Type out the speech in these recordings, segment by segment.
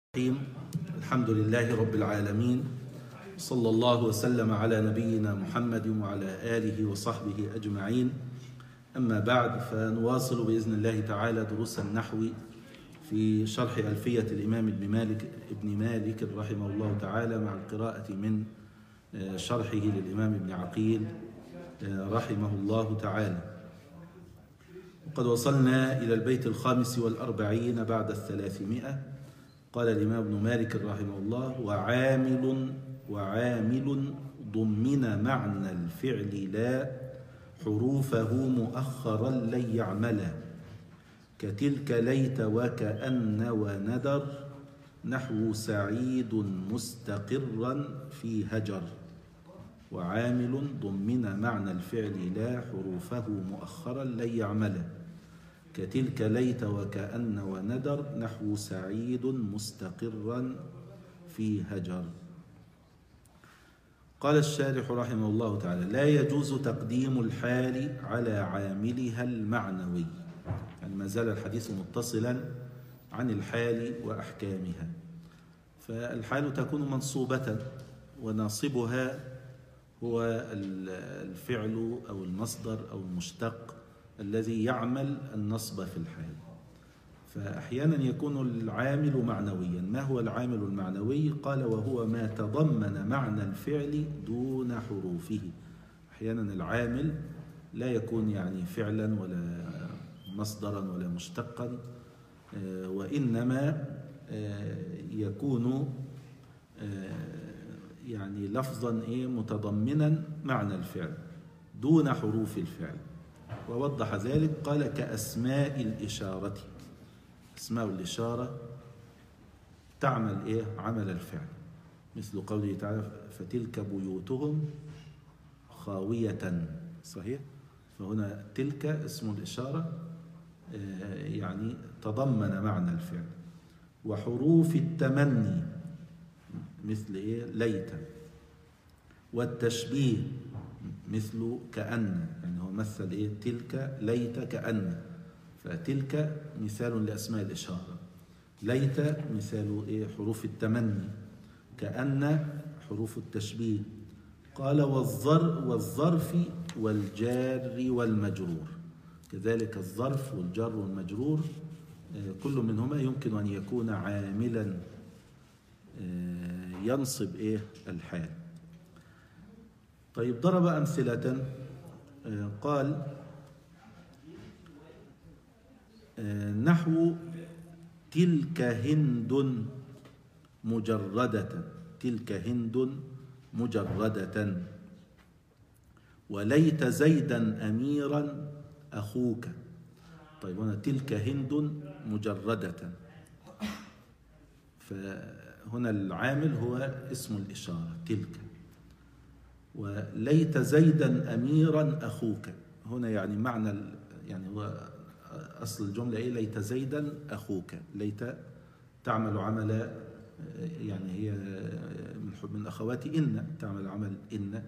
الحمد لله رب العالمين، صلى الله وسلم على نبينا محمد وعلى آله وصحبه أجمعين. أما بعد، فنواصل بإذن الله تعالى دروس النحو في شرح ألفية الإمام ابن مالك رحمه الله تعالى، مع القراءة من شرحه للإمام ابن عقيل رحمه الله تعالى. وقد وصلنا إلى البيت 45 بعد 300. قال الإمام ابن مالك رحمه الله: وعامل ضمن معنى الفعل لا حروفه مؤخرا لن يعملا، كتلك ليت وكأن وندر، نحو سعيد مستقرا في هجر. وعامل ضمن معنى الفعل لا حروفه مؤخرا لن يعملا، كتلك ليت وكأن وندر، نحو سعيد مستقرا في هجر. قال الشارح رحمه الله تعالى: لا يجوز تقديم الحال على عاملها المعنوي. يعني ما زال الحديث متصلا عن الحال وأحكامها. فالحال تكون منصوبة، وناصبها هو الفعل أو المصدر أو المشتق الذي يعمل النصب في الحال. فأحيانا يكون العامل معنويا. ما هو العامل المعنوي؟ قال: وهو ما تضمن معنى الفعل دون حروفه. أحيانا العامل لا يكون يعني فعلا ولا مصدرا ولا مشتقا، وإنما يكون يعني لفظا متضمنا معنى الفعل دون حروف الفعل. ووضح ذلك قال: كأسماء الإشارة. أسماء الإشارة تعمل عمل الفعل، مثل قوله تعالى: فتلك بيوتهم خاوية. صحيح؟ فهنا تلك اسم الإشارة يعني تضمن معنى الفعل. وحروف التمني مثل ليت. والتشبيه مثل كأن، يعني هو مثل تلك ليت كأن. فتلك مثال لأسماء الإشارة، ليت مثال حروف التمني، كأن حروف التشبيه. قال: والظرف والجار والمجرور. كذلك الظرف والجار والمجرور كل منهما يمكن أن يكون عاملا ينصب الحال. طيب، ضرب أمثلة. قال: نحو تلك هند مجردة. تلك هند مجردة. وليت زيدا أميرا أخوك. طيب، هنا تلك هند مجردة، فهنا العامل هو اسم الإشارة تلك. وليت زيدا أميرا أخوك، هنا يعني معنى يعني هو أصل الجملة ليت زيدا أخوك. ليت تعمل عمل، يعني هي من أخوات إن، تعمل عمل إن.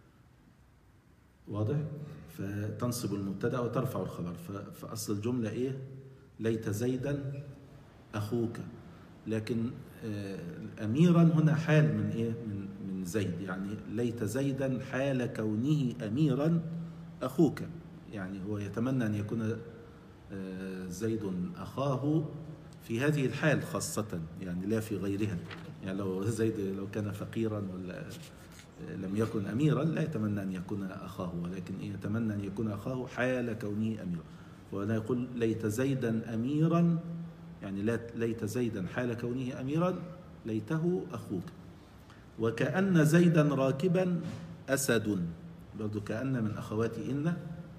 واضح؟ فتنصب المبتدأ وترفع الخبر. فأصل الجملة ليت زيدا أخوك. لكن أميرا هنا حال من زيد، يعني ليت زيدا حال كونه أميرا أخوك. يعني هو يتمنى أن يكون زيد أخاه في هذه الحال خاصة، يعني لا في غيرها. يعني لو زيد لو كان فقيرا ولا لم يكن أميرا لا يتمنى أن يكون أخاه، ولكن يتمنى أن يكون أخاه حال كونه أميرا. وأنا يقول: ليت زيدا أميرا، يعني ليت زيدا حال كونه أميرا، ليته أخوك. وكأن زيدا راكبا أسد، برضو كأن من أخوات إن.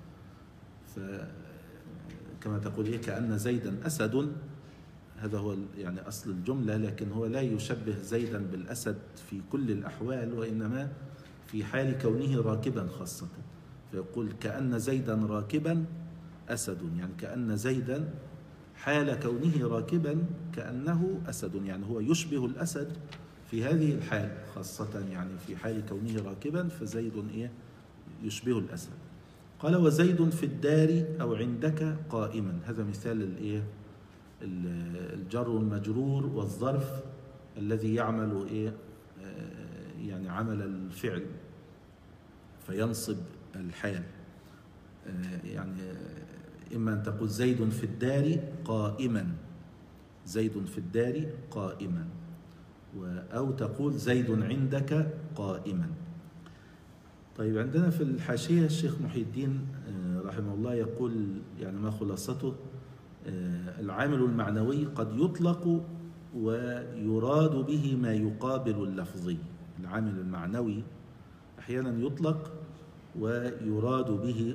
كما تقول كأن زيدا أسد، هذا هو يعني أصل الجملة. لكن هو لا يشبه زيدا بالأسد في كل الأحوال، وإنما في حال كونه راكبا خاصة. فيقول: كأن زيدا راكبا أسد، يعني كأن زيدا حال كونه راكبا كأنه أسد، يعني هو يشبه الأسد في هذه الحال خاصة، يعني في حال كونه راكبا فزيد يشبه الأسد. قال: وزيد في الدار أو عندك قائما. هذا مثال الجر والمجرور والظرف الذي يعمل يعني عمل الفعل فينصب الحال. يعني إما أن تقول زيد في الدار قائما، زيد في الدار قائما، أو تقول زيد عندك قائما. طيب عندنا في الحاشية الشيخ محي الدين رحمه الله يقول يعني ما خلاصته: العامل المعنوي قد يطلق ويراد به ما يقابل اللفظي. العامل المعنوي أحيانا يطلق ويراد به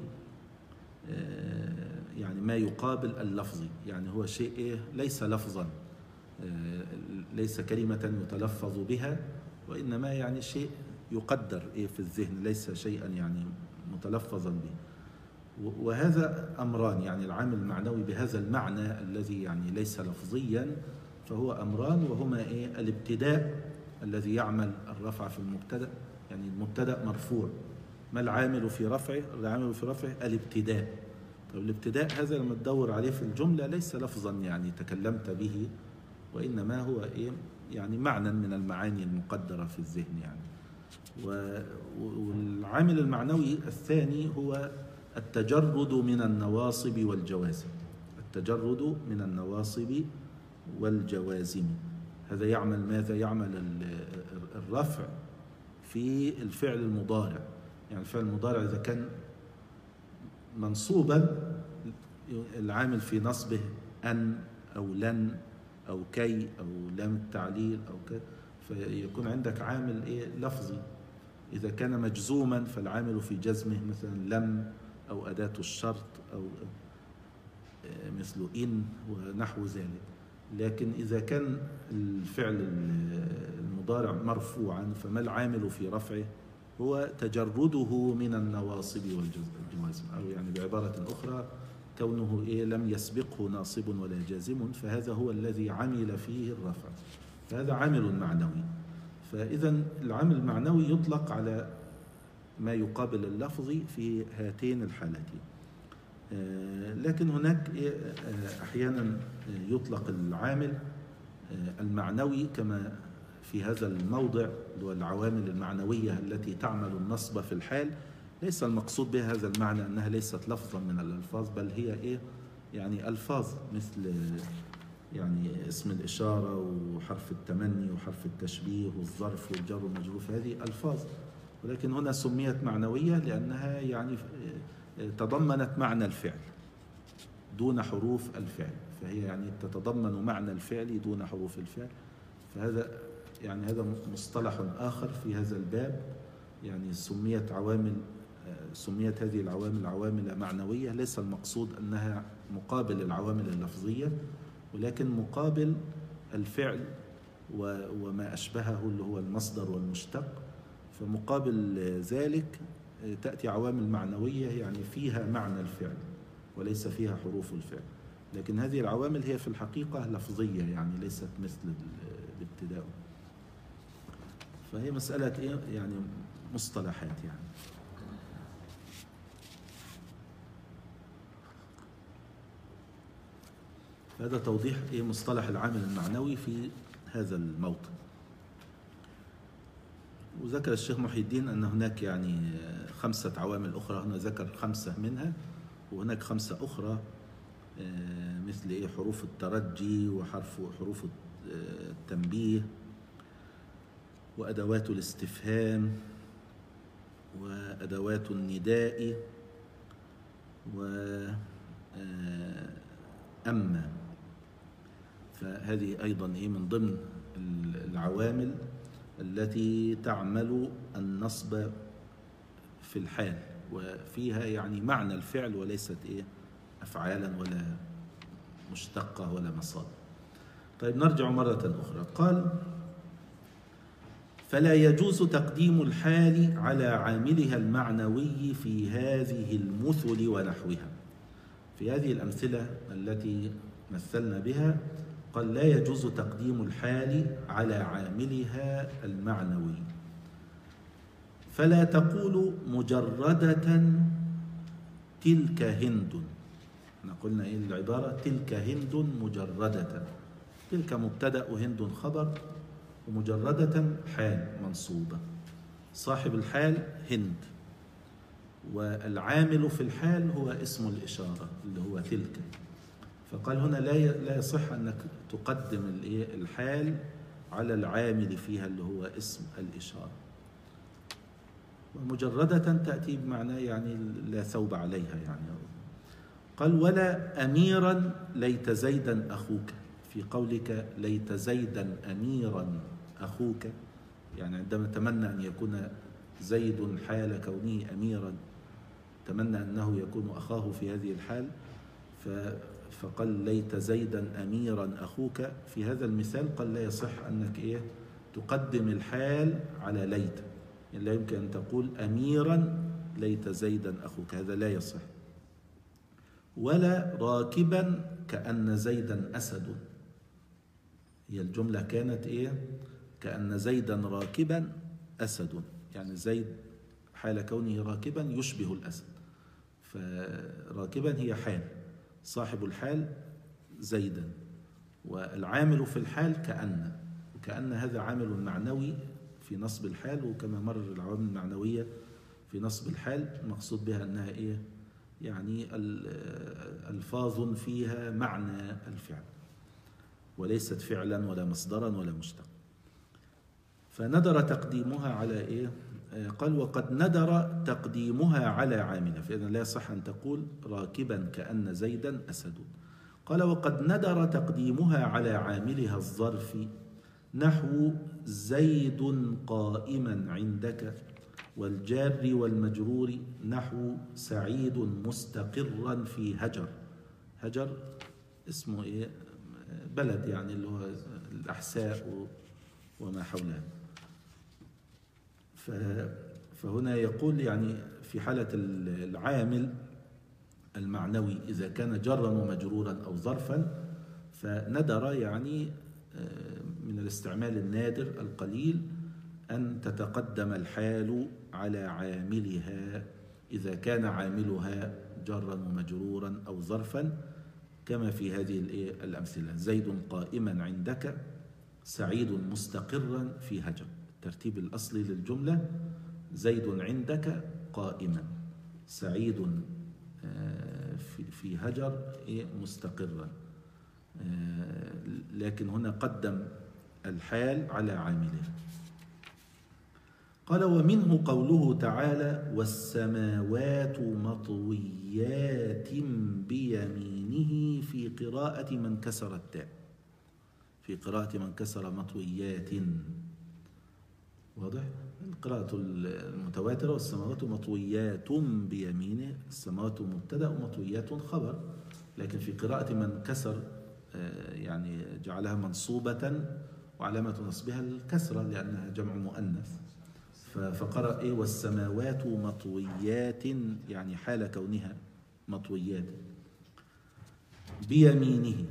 يعني ما يقابل اللفظي، يعني هو شيء ليس لفظا، ليس كلمة يتلفظ بها، وإنما يعني شيء يقدر في الذهن، ليس شيئا يعني متلفظا به. وهذا أمران، يعني العامل المعنوي بهذا المعنى الذي يعني ليس لفظيا فهو أمران، وهما الابتداء الذي يعمل الرفع في المبتدأ، يعني المبتدأ مرفوع، ما العامل في رفعه؟ العامل في رفعه الابتداء. طب الابتداء هذا لما تدور عليه في الجملة ليس لفظا يعني تكلمت به، وإنما هو يعني معنى من المعاني المقدرة في الذهن يعني. والعامل المعنوي الثاني هو التجرد من النواصب والجوازم. التجرد من النواصب والجوازم هذا يعمل ماذا؟ يعمل الرفع في الفعل المضارع. يعني الفعل المضارع إذا كان منصوبا العامل في نصبه أن أو لن أو كي أو لام التعليل أو كذا، فيكون عندك عامل لفظي. إذا كان مجزوما فالعامل في جزمه مثلا لم أو أداة الشرط أو مثل إن ونحو ذلك. لكن إذا كان الفعل المضارع مرفوعا فما العامل في رفعه؟ هو تجرده من النواصب والجوازم، أو يعني بعبارة أخرى كونه لم يسبقه ناصب ولا جازم، فهذا هو الذي عمل فيه الرفع، فهذا عامل معنوي. فإذا العامل المعنوي يطلق على ما يقابل اللفظي في هاتين الحالتين. لكن هناك أحيانا يطلق العامل المعنوي كما في هذا الموضع، اللي هو العوامل المعنوية التي تعمل النصب في الحال. ليس المقصود بها هذا المعنى أنها ليست لفظا من الألفاظ، بل هي يعني ألفاظ مثل يعني اسم الإشارة وحرف التمني وحرف التشبيه والظرف والجر والمجرور، هذه ألفاظ، ولكن هنا سميت معنوية لأنها يعني تضمنت معنى الفعل دون حروف الفعل، فهي يعني تتضمن معنى الفعل دون حروف الفعل. فهذا يعني هذا مصطلح آخر في هذا الباب، يعني سميت هذه العوامل عوامل معنوية. ليس المقصود أنها مقابل العوامل اللفظية، ولكن مقابل الفعل وما أشبهه اللي هو المصدر والمشتق. فمقابل ذلك تأتي عوامل معنوية يعني فيها معنى الفعل وليس فيها حروف الفعل، لكن هذه العوامل هي في الحقيقة لفظية، يعني ليست مثل الابتداء. فهي مسألة يعني مصطلحات يعني. هذا توضيح مصطلح العامل المعنوي في هذا الموطن. وذكر الشيخ محي الدين أن هناك يعني 5 عوامل أخرى، هنا ذكر 5 منها، وهناك 5 أخرى مثل حروف الترجي وحروف التنبيه وأدوات الاستفهام وأدوات النداء وأما. فهذه أيضا من ضمن العوامل التي تعمل النصب في الحال، وفيها يعني معنى الفعل وليست أفعالا ولا مشتقة ولا مصادر. طيب نرجع مرة أخرى. قال: فلا يجوز تقديم الحال على عاملها المعنوي في هذه المثل ونحوها. في هذه الأمثلة التي مثلنا بها قال: لا يجوز تقديم الحال على عاملها المعنوي، فلا تقول مجردة تلك هند. احنا قلنا ايه العبارة؟ تلك هند مجردة. تلك مبتدأ وهند خبر، ومجردة حال منصوبة. صاحب الحال هند، والعامل في الحال هو اسم الإشارة اللي هو تلك. فقال هنا لا يصح أنك تقدم الحال على العامل فيها اللي هو اسم الإشارة. ومجردة تأتي بمعنى يعني لا ثوب عليها يعني. قال ولا أميرا ليت زيدا أخوك. في قولك ليت زيدا أميرا أخوك، يعني عندما تمنى أن يكون زيد حال كونه أميرا، تمنى أنه يكون أخاه في هذه الحال، فقال ليت زيدا أميرا أخوك. في هذا المثال قال لا يصح أنك تقدم الحال على ليت، يعني لا يمكن أن تقول أميرا ليت زيدا أخوك، هذا لا يصح. ولا راكبا كأن زيدا أسد. هي الجملة كانت كأن زيدا راكبا أسد، يعني زيد حال كونه راكبا يشبه الأسد. فراكبا هي حال، صاحب الحال زيدا، والعامل في الحال كأن. وكأن هذا عامل معنوي في نصب الحال، وكما مر العوامل المعنوية في نصب الحال مقصود بها أنها يعني ألفاظ فيها معنى الفعل، وليست فعلا ولا مصدرا ولا مشتق. فندر تقديمها على قال وقد ندر تقديمها على عامله، فإذا لا يصح أن تقول راكبا كأن زيدا أسد. قال وقد ندر تقديمها على عاملها الظرف نحو زيد قائما عندك، والجار والمجرور نحو سعيد مستقرا في هجر. هجر اسمه بلد يعني اللي هو الأحساء وما حولها. فهنا يقول يعني في حالة العامل المعنوي إذا كان جرا ومجرورا أو ظرفا، فندر يعني من الاستعمال النادر القليل أن تتقدم الحال على عاملها إذا كان عاملها جرا ومجرورا أو ظرفا، كما في هذه الأمثلة: زيد قائما عندك، سعيد مستقرا في هجر. الترتيب الأصلي للجملة: زيد عندك قائما، سعيد في هجر مستقرا. لكن هنا قدم الحال على عامله. قال ومنه قوله تعالى: والسماوات مطويات بيمينه، في قراءة من كسر التاء، في قراءة من كسر مطويات. واضح؟ القراءة المتواترة: والسماوات مطويات بيمينه، السماوات مبتدأ ومطويات خبر. لكن في قراءة من كسر يعني جعلها منصوبة وعلامة نصبها الكسرة لأنها جمع مؤنث، فقرأ والسماوات مطويات، يعني حال كونها مطويات بيمينه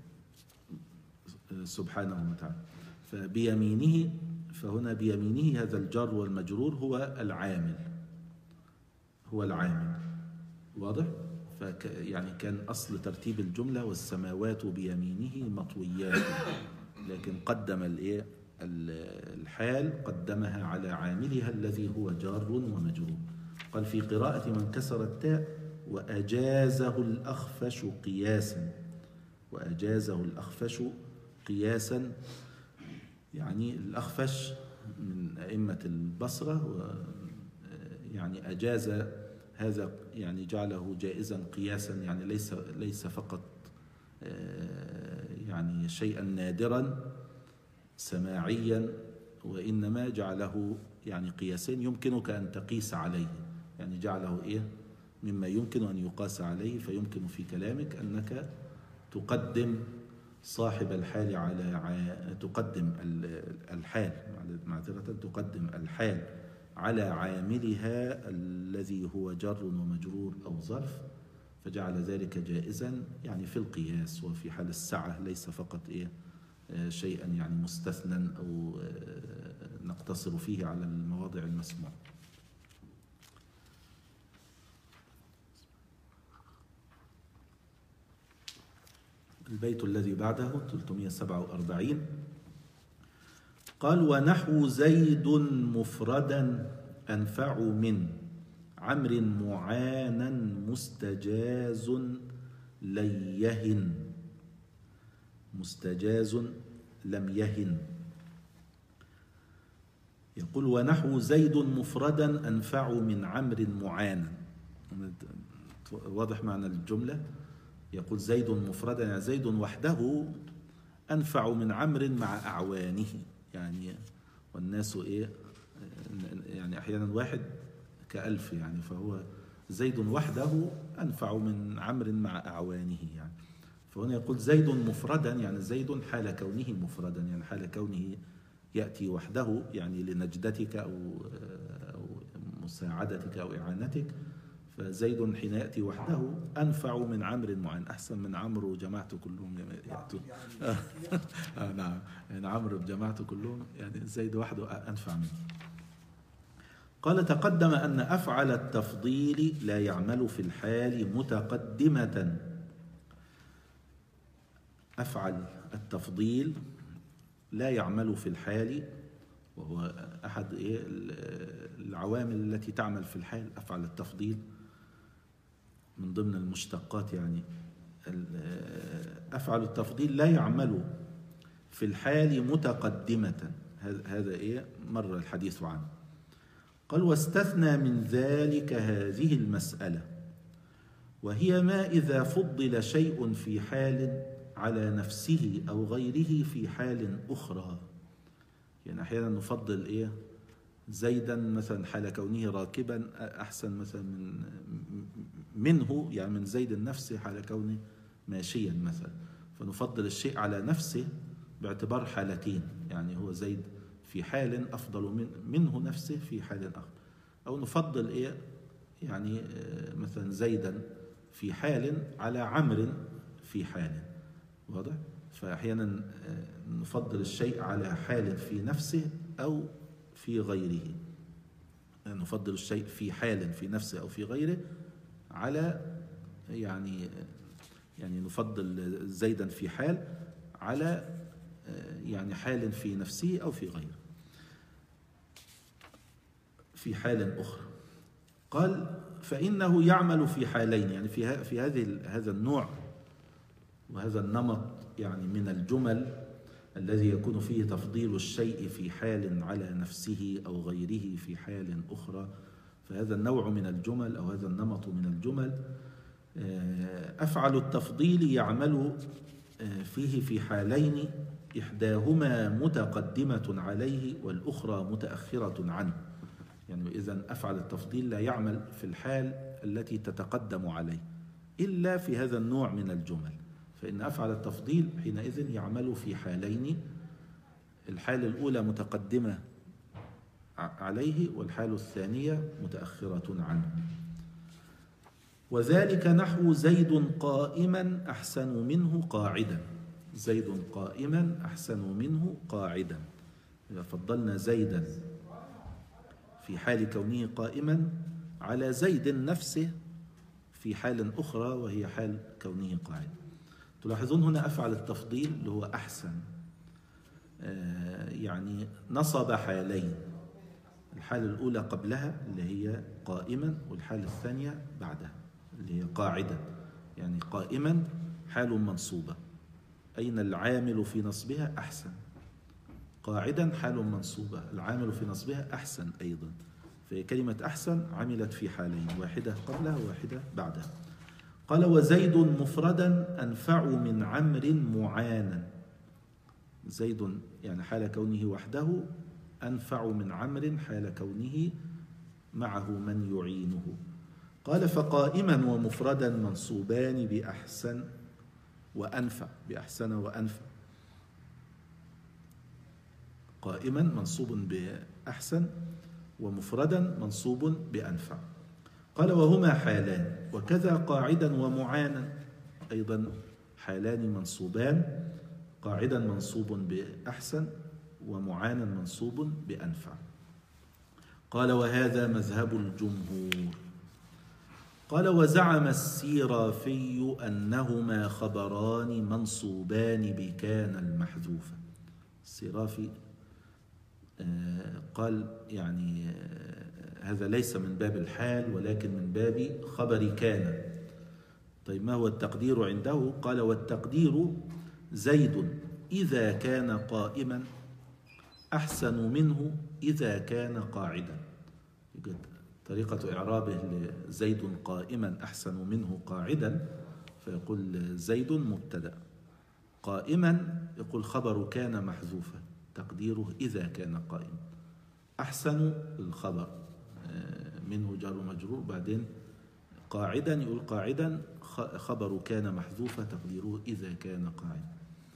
سبحانه وتعالى. فبيمينه، فهنا بيمينه هذا الجر والمجرور هو العامل، هو العامل. واضح؟ يعني كان أصل ترتيب الجملة والسماوات بيمينه مطويات، لكن قدم الحال قدمها على عاملها الذي هو جار ومجرور. قال في قراءة من كسر التاء: وأجازه الأخفش قياسا. وأجازه الأخفش قياسا، يعني الأخفش من أئمة البصرة، يعني أجاز هذا، يعني جعله جائزا قياسا، يعني ليس فقط يعني شيئا نادرا سماعيا، وإنما جعله يعني قياسين يمكنك أن تقيس عليه، يعني جعله مما يمكن أن يقاس عليه. فيمكن في كلامك أنك تقدم صاحب الحال تقدم الحال، معذرة، تقدم الحال على عاملها الذي هو جر ومجرور أو ظرف، فجعل ذلك جائزا يعني في القياس وفي حال السعة، ليس فقط شيئا يعني مستثنى أو نقتصر فيه على المواضع المسموعة. البيت الذي بعده 347 قال: ونحو زيد مفردا أنفع من عمرو معانا مستجاز ليهن. مستجاز لم يهن. يقول: ونحو زيد مفردا أنفع من عمرو معانا. واضح معنى الجملة. يقول زيد مفردا يعني زيد وحده أنفع من عمرو مع أعوانه. يعني والناس إيه، يعني أحيانا واحد كألف، يعني فهو زيد وحده أنفع من عمرو مع أعوانه. يعني فهنا يقول زيد مفردا يعني زيد حال كونه مفردا، يعني حال كونه يأتي وحده، يعني لنجدتك أو مساعدتك أو إعانتك. فزيد حين يأتي وحده أنفع من عمرو معين، أحسن من عمرو جماعته كلهم يأتوا. نعم، يعني عمرو بجماعته كلهم، يعني زيد وحده أنفع منه. قال: تقدم أن أفعل التفضيل لا يعمل في الحال متقدمة. أفعل التفضيل لا يعمل في الحال، وهو أحد العوامل التي تعمل في الحال. أفعل التفضيل من ضمن المشتقات، يعني أفعل التفضيل لا يعمل في الحال متقدمة. هذا مر الحديث عنه. قال: واستثنى من ذلك هذه المسألة، وهي ما إذا فضل شيء في حال على نفسه أو غيره في حال أخرى. يعني أحيانا نفضل زيدا مثلا حال كونه راكبا أحسن مثلا منه، يعني من زيد نفسه حال كونه ماشيا مثلا. فنفضل الشيء على نفسه باعتبار حالتين، يعني هو زيد في حال أفضل منه نفسه في حال آخر. أو نفضل يعني مثلا زيدا في حال على عمرو في حال. واضح؟ فأحيانا نفضل الشيء على حال في نفسه أو في غيره. نفضل الشيء في حال في نفسه أو في غيره على يعني نفضل زيدا في حال على يعني حال في نفسه أو في غيره في حال أخرى. قال: فإنه يعمل في حالين، يعني في هذا النوع وهذا النمط، يعني من الجمل الذي يكون فيه تفضيل الشيء في حال على نفسه أو غيره في حال أخرى. فهذا النوع من الجمل أو هذا النمط من الجمل أفعل التفضيل يعمل فيه في حالين، إحداهما متقدمة عليه والأخرى متأخرة عنه. يعني إذن أفعل التفضيل لا يعمل في الحال التي تتقدم عليه إلا في هذا النوع من الجمل. فإن أفعل التفضيل حينئذ يعمل في حالين، الحالة الأولى متقدمة عليه والحالة الثانية متأخرة عنه. وذلك نحو زيد قائما أحسن منه قاعدا. زيد قائما أحسن منه قاعدا. إذا فضلنا زيدا في حال كونه قائما على زيد نفسه في حال أخرى وهي حال كونه قاعدا. تلاحظون هنا أفعل التفضيل اللي هو أحسن، يعني نصب حالين، الحالة الأولى قبلها اللي هي قائما، والحالة الثانية بعدها اللي هي قاعدا. يعني قائما حال منصوبة، أين العامل في نصبها؟ أحسن. قاعدا حال منصوبة، العامل في نصبها أحسن أيضا. فكلمة أحسن عملت في حالين، واحدة قبلها وواحدة بعدها. قال: وزيد مفردا أنفع من عمرو معانا. زيد يعني حال كونه وحده أنفع من عمرو حال كونه معه من يعينه. قال: فقائما ومفردا منصوبان بأحسن وأنفع. بأحسن وأنفع. قائما منصوب بأحسن ومفردا منصوب بأنفع. قال: وهما حالان، وكذا قاعدا ومعانا أيضا حالان منصوبان، قاعدا منصوب بأحسن ومعانا منصوب بأنفع. قال: وهذا مذهب الجمهور. قال وزعم السيرافي أنهما خبران منصوبان بكان المحذوفة. السيرافي قال يعني هذا ليس من باب الحال ولكن من باب خبر كان. طيب ما هو التقدير عنده؟ قال والتقدير زيد إذا كان قائما أحسن منه إذا كان قاعدا. طريقة إعرابه لزيد قائما أحسن منه قاعدا، فيقول زيد مبتدأ، قائما يقول خبر كان محذوفة تقديره إذا كان قائما، أحسن الخبر منه جار ومجرور، بعدين قاعدا يقول قاعدا خبر كان محذوفة تقديره إذا كان قاعدا.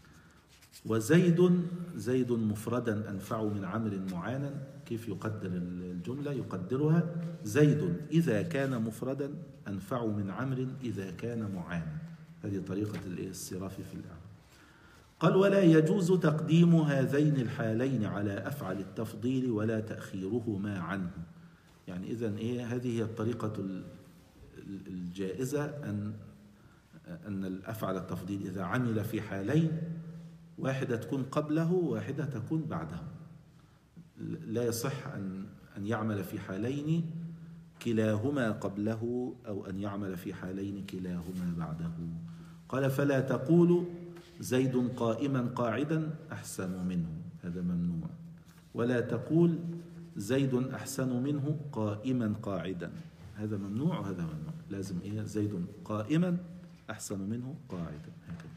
وزيد مفردا أنفع من عمرو معانا. كيف يقدر الجملة؟ يقدرها زيد إذا كان مفردا أنفع من عمرو إذا كان معانا. هذه طريقة الصرافي في الإعراب. قال ولا يجوز تقديم هذين الحالين على أفعل التفضيل ولا تأخيرهما عنه. يعني إذن هذه هي الطريقة الجائزة، أن الأفعل التفضيل إذا عمل في حالين واحدة تكون قبله وواحدة تكون بعده. لا يصح أن يعمل في حالين كلاهما قبله أو أن يعمل في حالين كلاهما بعده. قال فلا تقول زيد قائما قاعدا أحسن منه، هذا ممنوع. ولا تقول زيد أحسن منه قائما قاعدا، هذا ممنوع وهذا ممنوع. لازم زيد قائما أحسن منه قاعدا هكذا.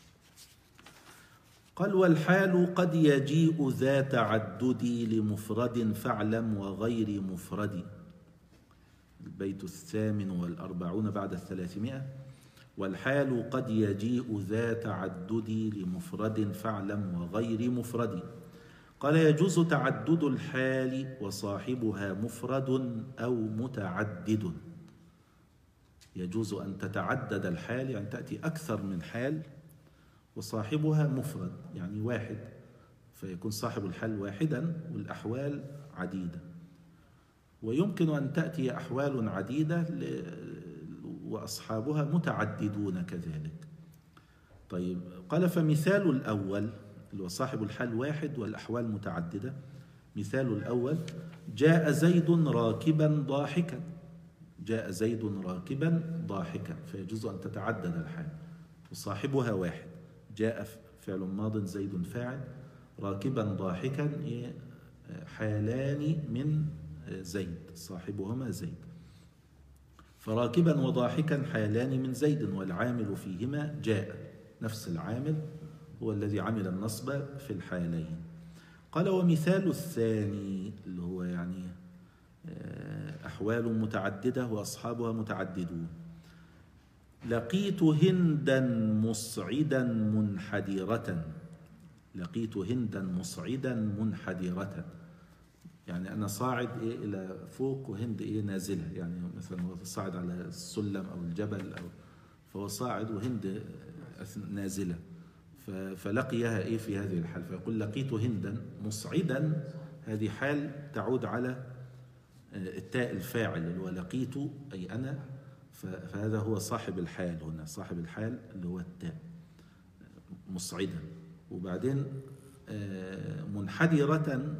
قال والحال قد يجيء ذا تعدد لمفرد فاعلم وغير مفرد. البيت 48 بعد 300. والحال قد يجيء ذا تعدد لمفرد فاعلم وغير مفرد. قال يجوز تعدد الحال وصاحبها مفرد أو متعدد. يجوز أن تتعدد الحال، يعني تأتي أكثر من حال وصاحبها مفرد يعني واحد، فيكون صاحب الحال واحدا والأحوال عديدة. ويمكن أن تأتي أحوال عديدة وأصحابها متعددون كذلك. طيب قال فمثال الأول اللي هو صاحب الحال واحد والأحوال متعددة. مثال الأول جاء زيد راكبا ضاحكا. جاء زيد راكبا ضاحكا، فيجوز أن تتعدد الحال وصاحبها واحد. جاء فعل ماض زيد فاعل، راكبا ضاحكا حالان من زيد صاحبهما زيد. فراكبا وضاحكا حالان من زيد والعامل فيهما جاء، نفس العامل هو الذي عمل النصب في الحالين. قال ومثال الثاني اللي هو يعني أحوال متعددة وأصحابها متعددون. لقيت هندا مصعدا منحدرة. لقيت هندا مصعدا منحدرة، يعني أنا صاعد إلى فوق وهند نازلة، يعني مثلا هو صاعد على السلم أو الجبل فهو صاعد وهند نازلة، فلقيها في هذه الحال، فيقول لقيت هندا مصعدا. هذه حال تعود على التاء الفاعل اللي هو لقيت أي أنا، فهذا هو صاحب الحال هنا. صاحب الحال اللي هو التاء مصعدا. وبعدين منحدرة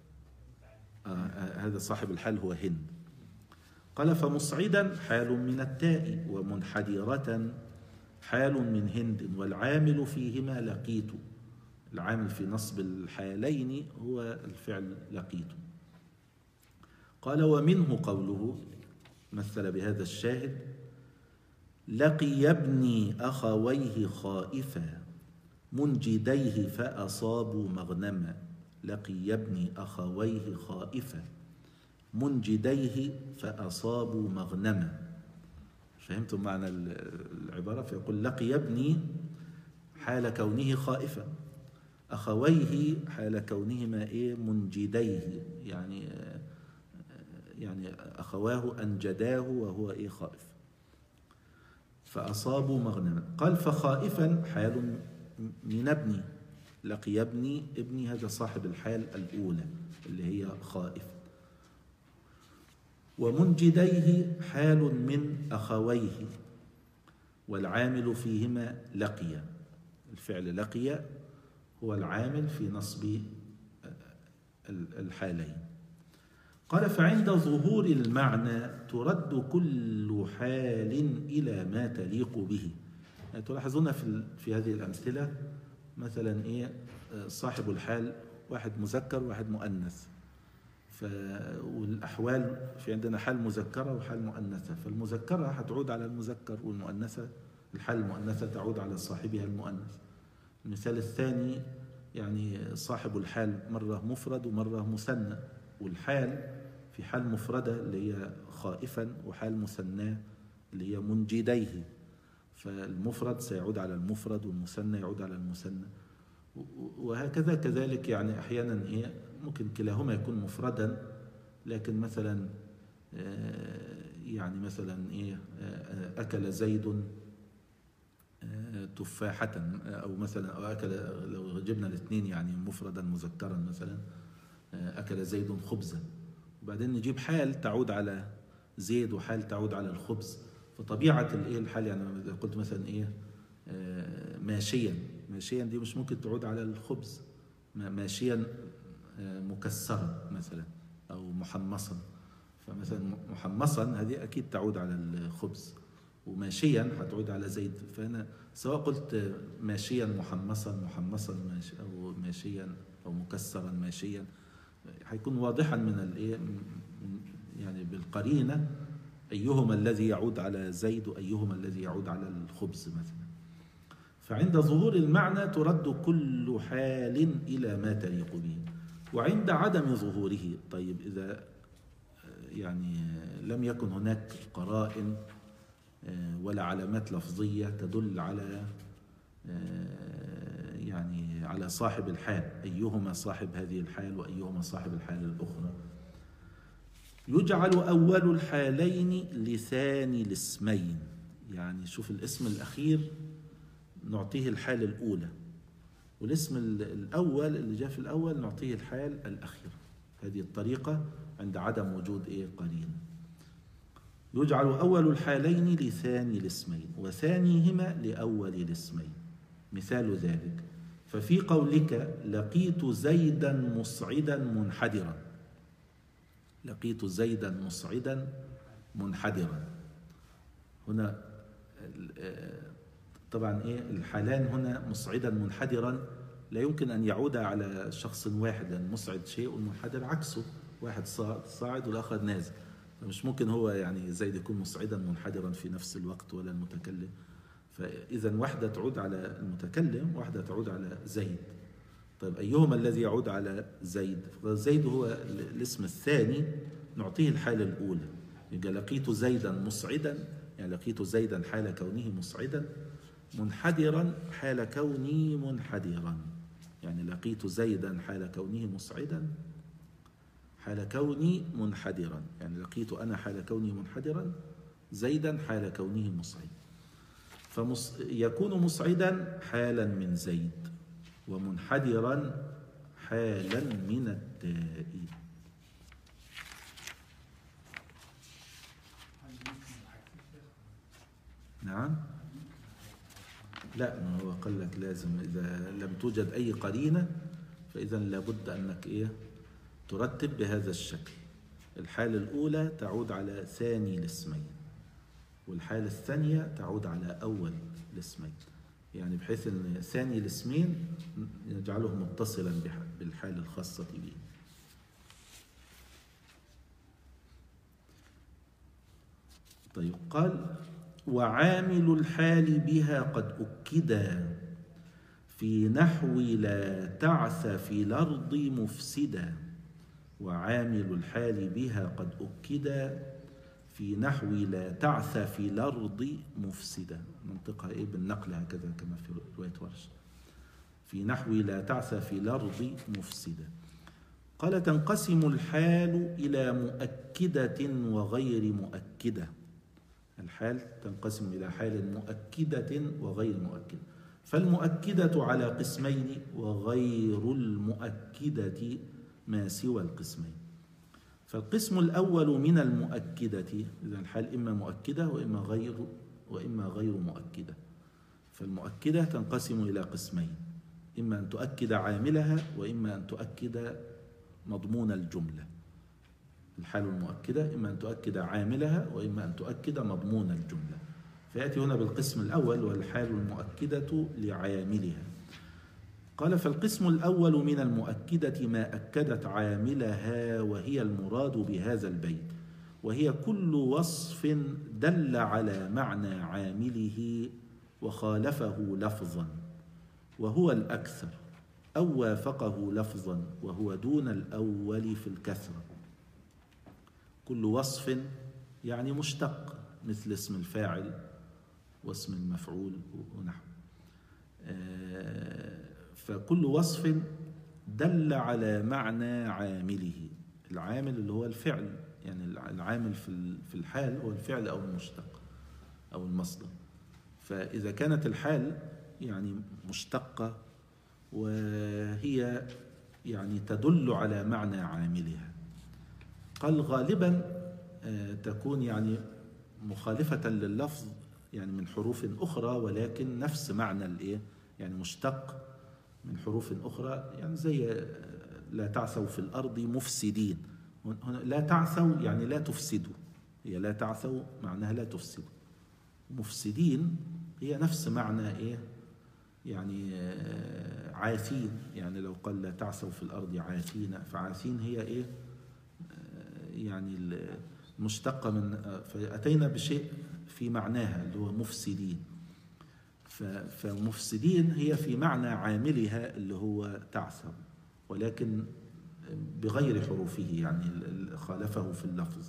هذا صاحب الحال هو هند. قال فمصعدا حال من التاء ومنحدرة حال من هند والعامل فيهما لقيت. العامل في نصب الحالين هو الفعل لقيت. قال ومنه قوله مثل بهذا الشاهد لقي ابني أخويه خائفا منجديه فأصابوا مغنما. لقي ابني أخويه خائفا منجديه فأصابوا مغنما. فهمتم معنى العبارة؟ فيقول لقي ابني حال كونه خائفا، أخويه حال كونهما منجديه، يعني أخواه أنجداه وهو خائف، فأصابوا مغنما. قال فخائفا حال من ابني. لقي ابني هذا صاحب الحال الأولى اللي هي خائف. ومنجديه حال من أخويه، والعامل فيهما لقي. الفعل لقي هو العامل في نصب الحالين. قال فعند ظهور المعنى ترد كل حال إلى ما تليق به. يعني تلاحظون في هذه الأمثلة مثلا صاحب الحال واحد مذكر وواحد مؤنث، والأحوال في عندنا حال مذكرة وحال مؤنثة، فالمذكرة هتعود على المذكر، والمؤنثة الحال المؤنثة تعود على صاحبها المؤنث. المثال الثاني يعني صاحب الحال مرة مفرد ومرة مثنى، والحال في حال مفردة اللي هي خائفا، وحال مثنى اللي هي منجديه، فالمفرد سيعود على المفرد والمثنى يعود على المثنى، وهكذا. كذلك يعني أحيانا ممكن كلاهما يكون مفردا، لكن مثلا يعني مثلا أكل زيد تفاحة، أو مثلا أو أكل، لو جبنا الاثنين يعني مفردا مذكرا، مثلا أكل زيد خبزا، وبعدين نجيب حال تعود على زيد وحال تعود على الخبز. فطبيعة الحال يعني إذا قلت مثلا ماشيا، ماشيا دي مش ممكن تعود على الخبز، ماشيا مكسرا مثلا أو محمصا، فمثلا محمصا هذه أكيد تعود على الخبز، وماشيا هتعود على زيد. فأنا سواء قلت ماشيا محمصا أو ماشيا أو مكسرا ماشيا، هيكون واضحا من يعني بالقرينة أيهما الذي يعود على زيد وأيهما الذي يعود على الخبز مثلا. فعند ظهور المعنى ترد كل حال إلى ما تليق به. وعند عدم ظهوره، طيب إذا يعني لم يكن هناك قرائن ولا علامات لفظية تدل على يعني على صاحب الحال، أيهما صاحب هذه الحال وأيهما صاحب الحال الأخرى، يجعل أول الحالين لثاني الاسمين. يعني شوف الاسم الأخير نعطيه الحال الأولى، والاسم الأول اللي جاء في الأول نعطيه الحال الأخير. هذه الطريقة عند عدم وجود قرين. يجعل أول الحالين لثاني الاسمين وثانيهما لأول الاسمين. مثال ذلك ففي قولك لقيت زيدا مصعدا منحدرا، لقيت زيدا مصعدا منحدرا، هنا طبعا الحالان هنا مصعدا منحدرا لا يمكن أن يعود على شخص واحد، لأن مصعد شيء والمنحدر عكسه، واحد صاعد والآخر نازل، فمش ممكن هو يعني زيد يكون مصعدا منحدرا في نفس الوقت ولا المتكلم. فإذا واحدة تعود على المتكلم واحدة تعود على زيد. طيب أيهما الذي يعود على زيد؟ زيد هو الاسم الثاني نعطيه الحالة الأولى. يبقى لقيت زيدا مصعدا، يعني لقيت زيدا حال كونه مصعدا، منحدرا حال كوني منحدرا، يعني لقيت زيدا حال كونه مصعدا حال كوني منحدرا، يعني لقيت أنا حال كوني منحدرا زيدا حال كونه مصعدا. فيكون مصعدا حالا من زيد ومنحدرا حالا من التاء. نعم، لا، ما هو قال لك لازم إذا لم توجد أي قرينة فإذا لابد أنك ترتب بهذا الشكل. الحالة الأولى تعود على ثاني الاسمين، والحالة الثانية تعود على أول الاسمين، يعني بحيث أن ثاني الاسمين نجعله متصلا بالحالة الخاصة به. طيب قال وعامل الحال بها قد أكدا في نحو لا تعث في الأرض مفسدا. وعامل الحال بها قد أكدا في نحو لا تعث في الأرض مفسدا. منطقها بالنقل هكذا كما في رواية ورش، في نحو لا تعث في الأرض مفسدا. قال تنقسم الحال إلى مؤكدة وغير مؤكدة. الحال تنقسم إلى حال مؤكدة وغير مؤكدة، فالمؤكدة على قسمين وغير المؤكدة ما سوى القسمين. فالقسم الأول من المؤكدة، إذا الحال إما مؤكدة وإما غير مؤكدة. فالمؤكدة تنقسم إلى قسمين: إما أن تؤكد عاملها، وإما أن تؤكد مضمون الجملة. الحال المؤكدة إما أن تؤكد عاملها، وإما أن تؤكد مضمون الجملة. فيأتي هنا بالقسم الأول، والحال المؤكدة لعاملها. قال: فالقسم الأول من المؤكدة ما أكدت عاملها، وهي المراد بهذا البيت، وهي كل وصف دل على معنى عامله وخالفه لفظا وهو الأكثر، أو وافقه لفظا وهو دون الأول في الكثرة. كل وصف يعني مشتق، مثل اسم الفاعل واسم المفعول ونحو. فكل وصف دل على معنى عامله. العامل اللي هو الفعل، يعني العامل في الحال هو الفعل أو المشتق أو المصدر. فإذا كانت الحال يعني مشتقة وهي يعني تدل على معنى عاملها، قال غالبا تكون يعني مخالفة لللفظ، يعني من حروف أخرى ولكن نفس معنى الإيه، يعني مشتق من حروف أخرى، يعني زي لا تعثوا في الأرض مفسدين. هنا لا تعثوا يعني لا تفسدوا، هي لا تعثوا معناها لا تفسدوا. مفسدين هي نفس معنى إيه، يعني عاثين. يعني لو قال لا تعثوا في الأرض عاثين، فعاثين هي إيه، يعني المشتقة من، فأتينا بشيء في معناها اللي هو مفسدين. فمفسدين هي في معنى عاملها اللي هو تعثوا، ولكن بغير حروفه، يعني خالفه في اللفظ.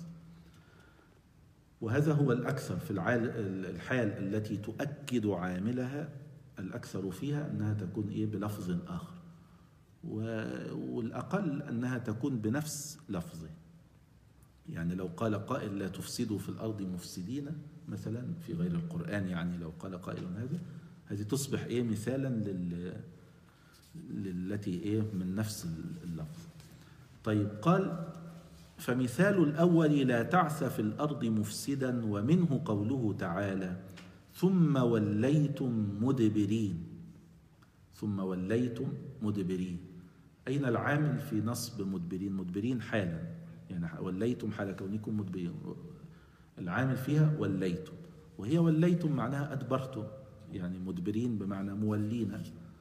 وهذا هو الأكثر في الحال التي تؤكد عاملها. الأكثر فيها أنها تكون إيه بلفظ آخر، والأقل أنها تكون بنفس لفظه. يعني لو قال قائل لا تفسدوا في الأرض مفسدين مثلا في غير القرآن، يعني لو قال قائل هذه تصبح إيه مثالا للتي إيه من نفس اللفظ. طيب، قال: فمثال الأول لا تعث في الأرض مفسدا، ومنه قوله تعالى: ثم وليتم مدبرين. ثم وليتم مدبرين، أين العامل في نصب مدبرين؟ مدبرين حالا، يعني وليتم حال كونكم مدبرين، العامل فيها وليتم، وهي وليتم معناها أدبرتم، يعني مدبرين بمعنى مولين.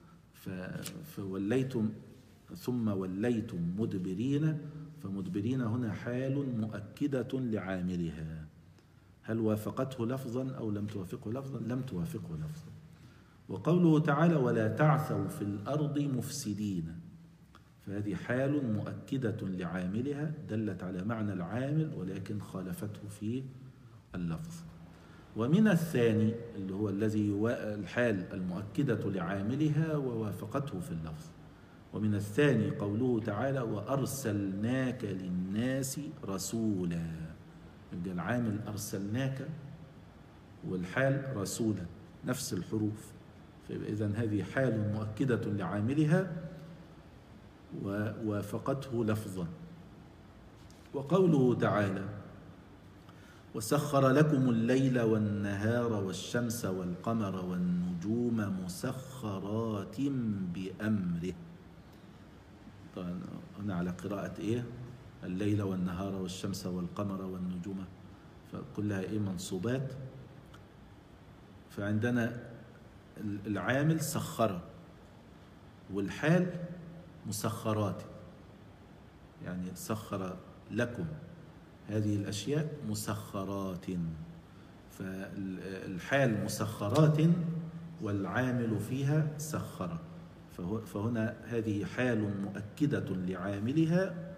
فوليتم ثم وليتم مدبرين، فمدبرين هنا حال مؤكدة لعاملها. هل وافقته لفظا أو لم توافقه لفظا؟ لم توافقه لفظا. وقوله تعالى: ولا تعثوا في الأرض مفسدين، فهذه حال مؤكدة لعاملها دلت على معنى العامل ولكن خالفته في اللفظ. ومن الثاني اللي هو الذي الحال المؤكدة لعاملها ووافقته في اللفظ. ومن الثاني قوله تعالى: وأرسلناك للناس رسولا. يبقى العامل أرسلناك والحال رسولا، نفس الحروف. فإذن هذه حال مؤكدة لعاملها ووافقته لفظا. وقوله تعالى: وسخر لكم الليل والنهار والشمس والقمر والنجوم مسخرات بأمره. طبعا هنا على قراءة إيه؟ الليل والنهار والشمس والقمر والنجوم، فكلها إيه منصوبات. فعندنا العامل سخر، والحال مسخرات، يعني سخر لكم هذه الأشياء مسخرات. فالحال مسخرات والعامل فيها سخر، فهنا هذه حال مؤكدة لعاملها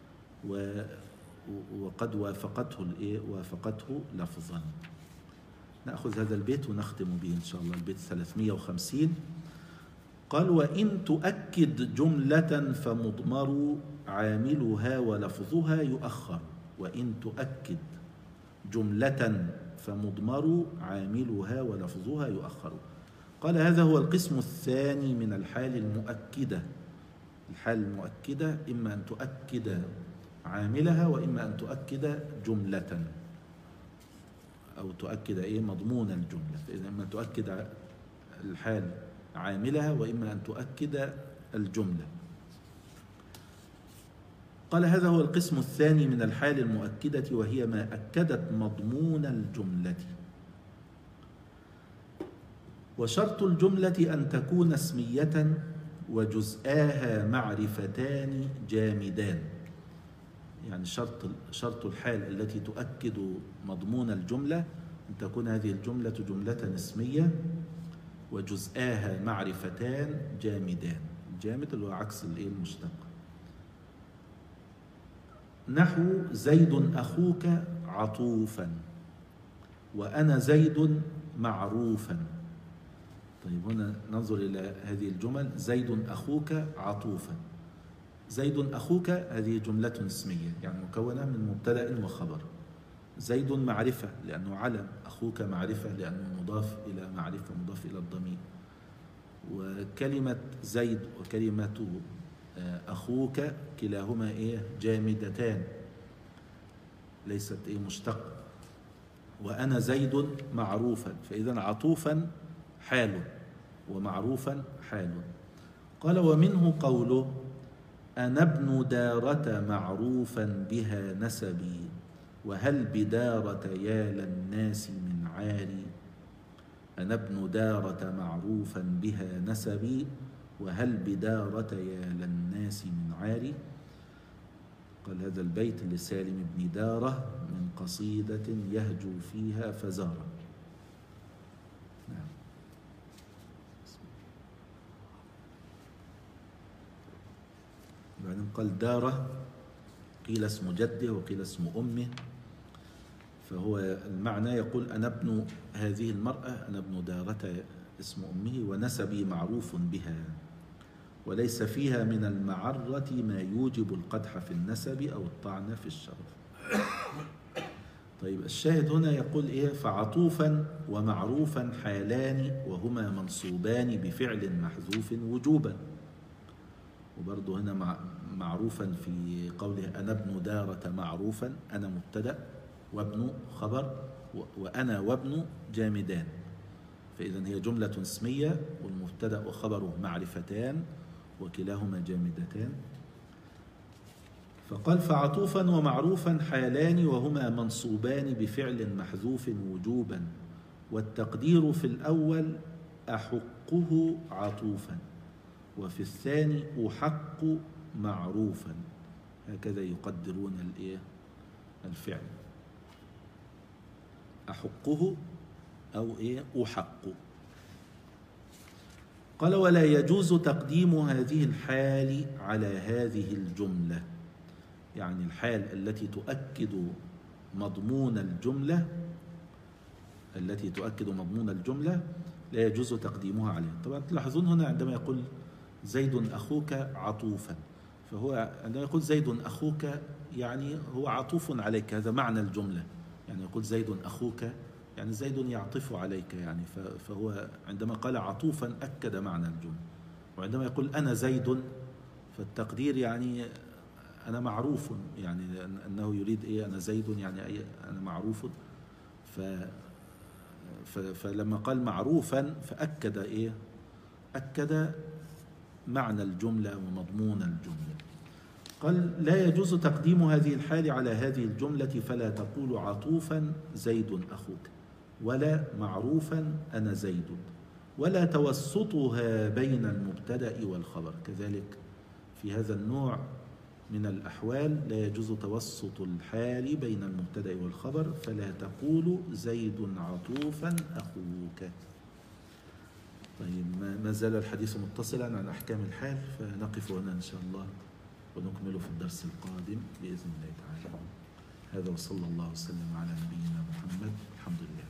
وقد وافقته لفظا. نأخذ هذا البيت ونختم به إن شاء الله، البيت 350. قال: وإن تؤكد جملة فمضمر عاملها ولفظها يؤخر. وإن تؤكد جملة فمضمر عاملها ولفظها يؤخر. قال: هذا هو القسم الثاني من الحال المؤكدة. الحال المؤكدة إما أن تؤكد عاملها، وإما أن تؤكد جملة أو تؤكد مضمون الجملة. فإذا إما تؤكد الحال عاملها، وإما أن تؤكد الجملة. قال: هذا هو القسم الثاني من الحال المؤكدة، وهي ما أكدت مضمون الجملة. وشرط الجملة أن تكون اسمية وجزآها معرفتان جامدان. يعني شرط الحال التي تؤكد مضمون الجملة أن تكون هذه الجملة جملة اسمية وجزآها معرفتان جامدان. الجامد اللي هو عكس المشتق. نحو: زيد أخوك عطوفا، وأنا زيد معروفا. طيب هنا ننظر إلى هذه الجمل: زيد أخوك عطوفا. زيد أخوك هذه جملة اسمية، يعني مكونة من مبتدأ وخبر. زيد معرفة لأنه علم، أخوك معرفة لأنه مضاف إلى معرفة، مضاف إلى الضمير. وكلمة زيد وكلمة أخوك كلاهما جامدتان، ليست مشتقة. وأنا زيد معروفا، فإذا عطوفا حال ومعروفا حال. قال: ومنه قوله: أنا ابن دارة معروفا بها نسبي، وهل بدارة يا للناس من عاري. أنا ابن دارة معروفا بها نسبي، وهل بدارة يا للناس من عاري. قال: هذا البيت لسالم بن دارة من قصيدة يهجو فيها فزارا. نعم. بعدين قال: دارة قيل اسم جده وقيل اسم أمه، فهو المعنى يقول: أنا ابن هذه المرأة، أنا ابن دارة اسم أمه، ونسبي معروف بها، وليس فيها من المعرة ما يوجب القدح في النسب أو الطعن في الشرف. طيب الشاهد هنا يقول فعطوفا ومعروفا حالان، وهما منصوبان بفعل محذوف وجوبا. وبرضه هنا معروفا في قوله: أنا ابن دارة معروفا، أنا مبتدأ وابن خبر، وأنا وابن جامدان. فإذا هي جملة اسمية، والمبتدأ وخبره معرفتان وكلاهما جامدتان. فقال: فعطوفا ومعروفا حالان، وهما منصوبان بفعل محذوف وجوبا، والتقدير في الأول أحقه عطوفا، وفي الثاني أحق معروفا. هكذا يقدرون الفعل، أحقه أو أحق. قال: ولا يجوز تقديم هذه الحال على هذه الجملة. يعني الحال التي تؤكد مضمون الجملة، لا يجوز تقديمها عليها. طبعا تلاحظون هنا عندما يقول زيد أخوك عطوفا، فهو عندما يقول زيد أخوك يعني هو عطوف عليك، هذا معنى الجملة. يعني يقول زيد أخوك يعني زيد يعطف عليك، يعني فهو عندما قال عطوفا أكد معنى الجملة. وعندما يقول أنا زيد فالتقدير يعني أنا معروف، يعني أنه يريد أنا زيد يعني أنا معروف. فلما قال معروفا فأكد أكد معنى الجملة ومضمون الجملة. قال: لا يجوز تقديم هذه الحال على هذه الجملة، فلا تقول عطوفا زيد أخوك، ولا معروفا أنا زيد، ولا توسطها بين المبتدأ والخبر. كذلك في هذا النوع من الأحوال لا يجوز توسط الحال بين المبتدأ والخبر، فلا تقول زيد عطوفا أخوك. طيب ما زال الحديث متصلا عن أحكام الحال، فنقف هنا إن شاء الله ونكمل في الدرس القادم بإذن الله تعالى. هذا وصلى الله وسلم على نبينا محمد. الحمد لله.